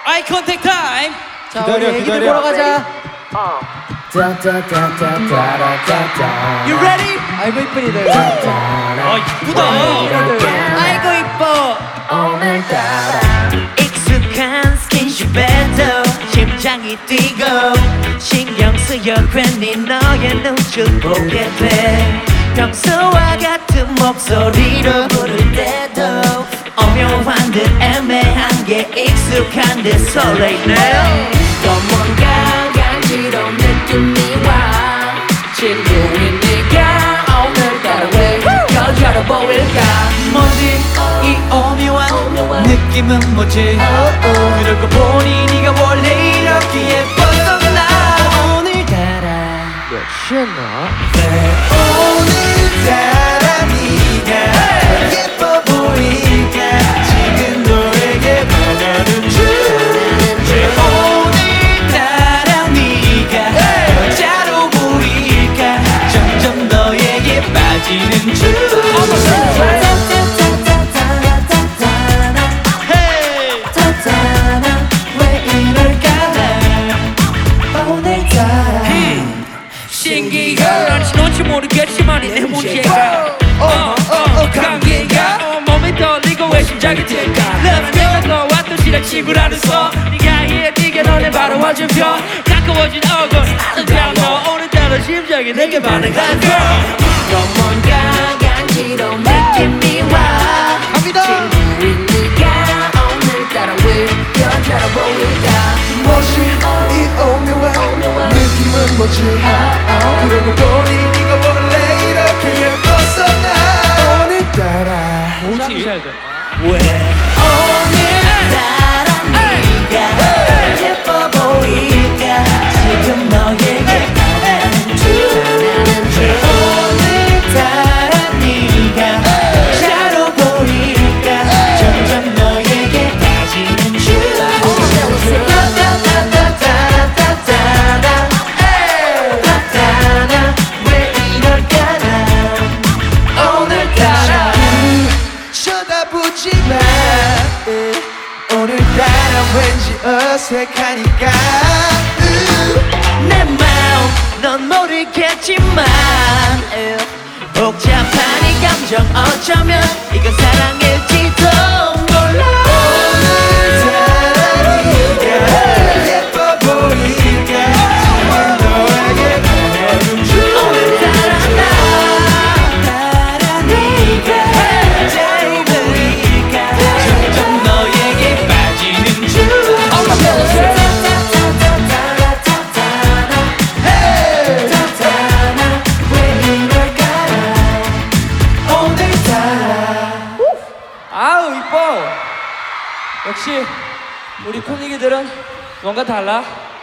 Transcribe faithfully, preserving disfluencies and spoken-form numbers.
아이 컨택 타임. 자, 우리 애기들 보러 가자. You ready? 아이고 이쁜이들. 아 이쁘다. 아이고 이뻐. 오늘따라 익숙한 스킨십에도 심장이 뛰고 신경 쓰여 괜히 너의 눈을 보게 돼. 평소와 같은 목소리로 부를 때도 오묘한 듯 애매한 게 익숙한 듯 설레네. 또 뭔가 간지러운 느낌이 와. 친구이니까 오늘따라 왜 여자로 보일까. 뭐지 이 오묘한 느낌은 뭐지? 그러고 보니 네가 원래 이렇게 예뻤었나. 오늘따라 신나. 오늘따라 네가 예뻐 보이니까 지금 너에게 반하는 줄. 오늘따라 네가 여자로 보이니까 점점 너에게 빠지는 줄. 넌지 모르겠지만 내 문제가 어어어 감기가 어, 몸이 떨리고 왜 심장이 뛸까. 내가 너와 또 친한 친구라는 소. 네가 이해 네가 너네 바로 와준표. 가까워진 얼굴 아는 너 오늘따라 심장이 내게 반응한 girl. 또 뭔가 간지러운 느낌이 와. 갑니다. 친구이니까 오늘따라 왜 여자로 보일까. 뭐지 이 오묘한 느낌은 뭐지? 그러고 보니 네가 원래 이렇게 예뻤었나. 오늘따라 뭐지? 왜? 오늘따라 네가 예뻐 보일까. 지금 너에게 반하는 줄. 오늘따라 네가 여자로 보일까. 점점 너에게 빠지는 줄. 쳐다보지 마. 오늘따라 왠지 어색하니까. 내 마음 넌 모르겠지만 복잡한 이 감정 어쩌면 이건 사랑일지도 몰라. 오늘따라 네가 예뻐 보이니까 지금 너에게 반하는 줄. 오늘따라 나 네가 여자로 보일까. 점점 너에게 빠지는 줄. 아우 이뻐. 역시 우리 콩이기들은 뭔가 달라.